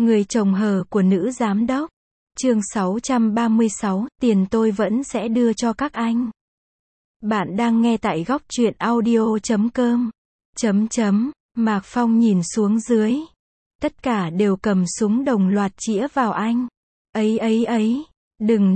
Người chồng hờ của nữ giám đốc. Chương 636, tiền tôi vẫn sẽ đưa cho các anh. Bạn đang nghe tại góc truyện audio.com. Mạc Phong nhìn xuống dưới. Tất cả đều cầm súng đồng loạt chĩa vào anh. Ấy, đừng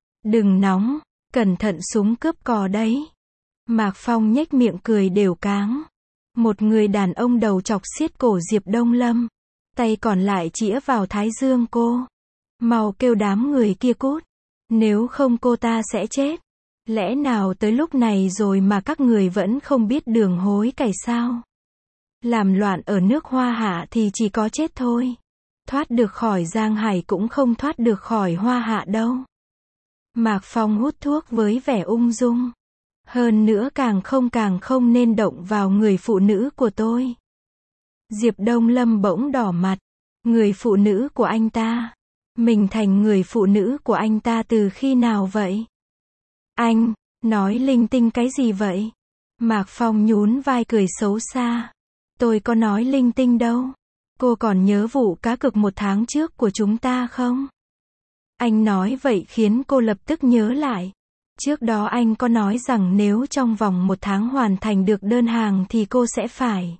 nóng, cẩn thận súng cướp cò đấy. Mạc Phong nhếch miệng cười đều cáng. Một người đàn ông đầu chọc siết cổ Diệp Đông Lâm. Tay còn lại chĩa vào thái dương cô. Mau kêu đám người kia cút. Nếu không cô ta sẽ chết. Lẽ nào tới lúc này rồi mà các người vẫn không biết đường hối cải sao? Làm loạn ở nước Hoa Hạ thì chỉ có chết thôi. Thoát được khỏi Giang Hải cũng không thoát được khỏi Hoa Hạ đâu. Mạc Phong hút thuốc với vẻ ung dung. Hơn nữa càng không nên động vào người phụ nữ của tôi. Diệp Đông Lâm bỗng đỏ mặt. Người phụ nữ của anh ta. Mình thành người phụ nữ của anh ta từ khi nào vậy? Anh, nói linh tinh cái gì vậy? Mạc Phong nhún vai cười xấu xa. Tôi có nói linh tinh đâu. Cô còn nhớ vụ cá cược 1 tháng trước của chúng ta không? Anh nói vậy khiến cô lập tức nhớ lại. Trước đó anh có nói rằng nếu trong vòng 1 tháng hoàn thành được đơn hàng thì cô sẽ phải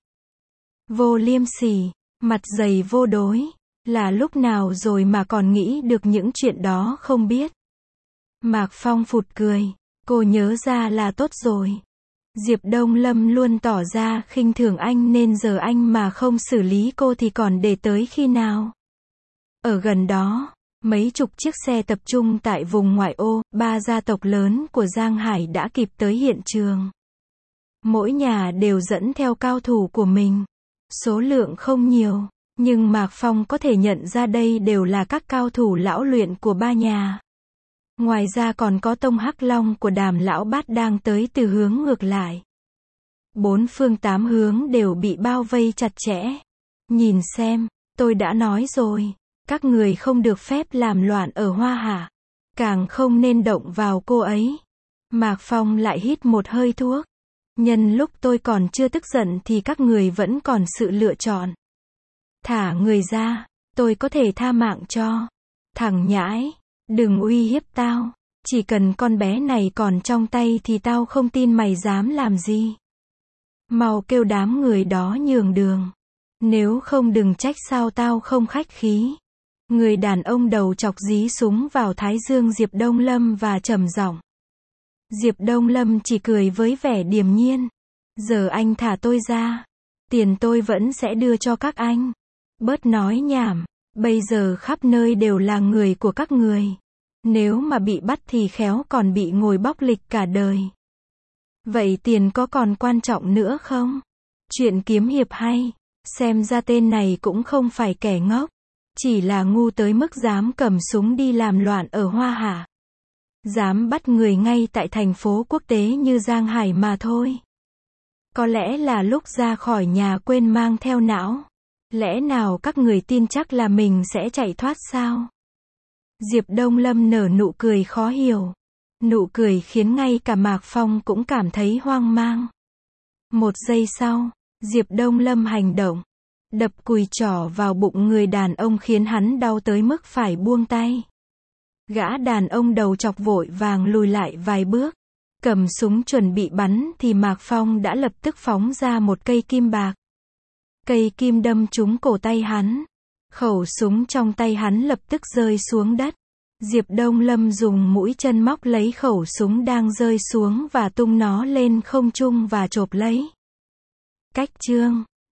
vô liêm sỉ, mặt dày vô đối. Là lúc nào rồi mà còn nghĩ được những chuyện đó không biết. Mạc Phong phụt cười. Cô nhớ ra là tốt rồi. Diệp Đông Lâm luôn tỏ ra khinh thường anh nên giờ anh mà không xử lý cô thì còn để tới khi nào? Ở gần đó, mấy chục chiếc xe tập trung tại vùng ngoại ô, 3 gia tộc lớn của Giang Hải đã kịp tới hiện trường. Mỗi nhà đều dẫn theo cao thủ của mình. Số lượng không nhiều, nhưng Mạc Phong có thể nhận ra đây đều là các cao thủ lão luyện của 3 nhà. Ngoài ra còn có tông Hắc Long của Đàm Lão Bát đang tới từ hướng ngược lại. 4 phương 8 hướng đều bị bao vây chặt chẽ. Nhìn xem, tôi đã nói rồi, các người không được phép làm loạn ở Hoa Hạ. Càng không nên động vào cô ấy. Mạc Phong lại hít một hơi thuốc. Nhân lúc tôi còn chưa tức giận thì các người vẫn còn sự lựa chọn. Thả người ra, tôi có thể tha mạng cho. Thằng nhãi, đừng uy hiếp tao. Chỉ cần con bé này còn trong tay thì tao không tin mày dám làm gì. Mau kêu đám người đó nhường đường. Nếu không đừng trách sao tao không khách khí. Người đàn ông đầu chọc dí súng vào thái dương Diệp Đông Lâm và trầm giọng. Diệp Đông Lâm chỉ cười với vẻ điềm nhiên. Giờ anh thả tôi ra. Tiền tôi vẫn sẽ đưa cho các anh. Bớt nói nhảm. Bây giờ khắp nơi đều là người của các người. Nếu mà bị bắt thì khéo còn bị ngồi bóc lịch cả đời. Vậy tiền có còn quan trọng nữa không? Chuyện kiếm hiệp hay. Xem ra tên này cũng không phải kẻ ngốc. Chỉ là ngu tới mức dám cầm súng đi làm loạn ở Hoa Hạ. Dám bắt người ngay tại thành phố quốc tế như Giang Hải mà thôi. Có lẽ là lúc ra khỏi nhà quên mang theo não. Lẽ nào các người tin chắc là mình sẽ chạy thoát sao? Diệp Đông Lâm nở nụ cười khó hiểu. Nụ cười khiến ngay cả Mạc Phong cũng cảm thấy hoang mang. 1 giây sau, Diệp Đông Lâm hành động. Đập cùi trỏ vào bụng người đàn ông khiến hắn đau tới mức phải buông tay. Gã đàn ông đầu chọc vội vàng lùi lại vài bước. Cầm súng chuẩn bị bắn thì Mạc Phong đã lập tức phóng ra một cây kim bạc. Cây kim đâm trúng cổ tay hắn. Khẩu súng trong tay hắn lập tức rơi xuống đất. Diệp Đông Lâm dùng mũi chân móc lấy khẩu súng đang rơi xuống và tung nó lên không trung và chộp lấy. Cách chương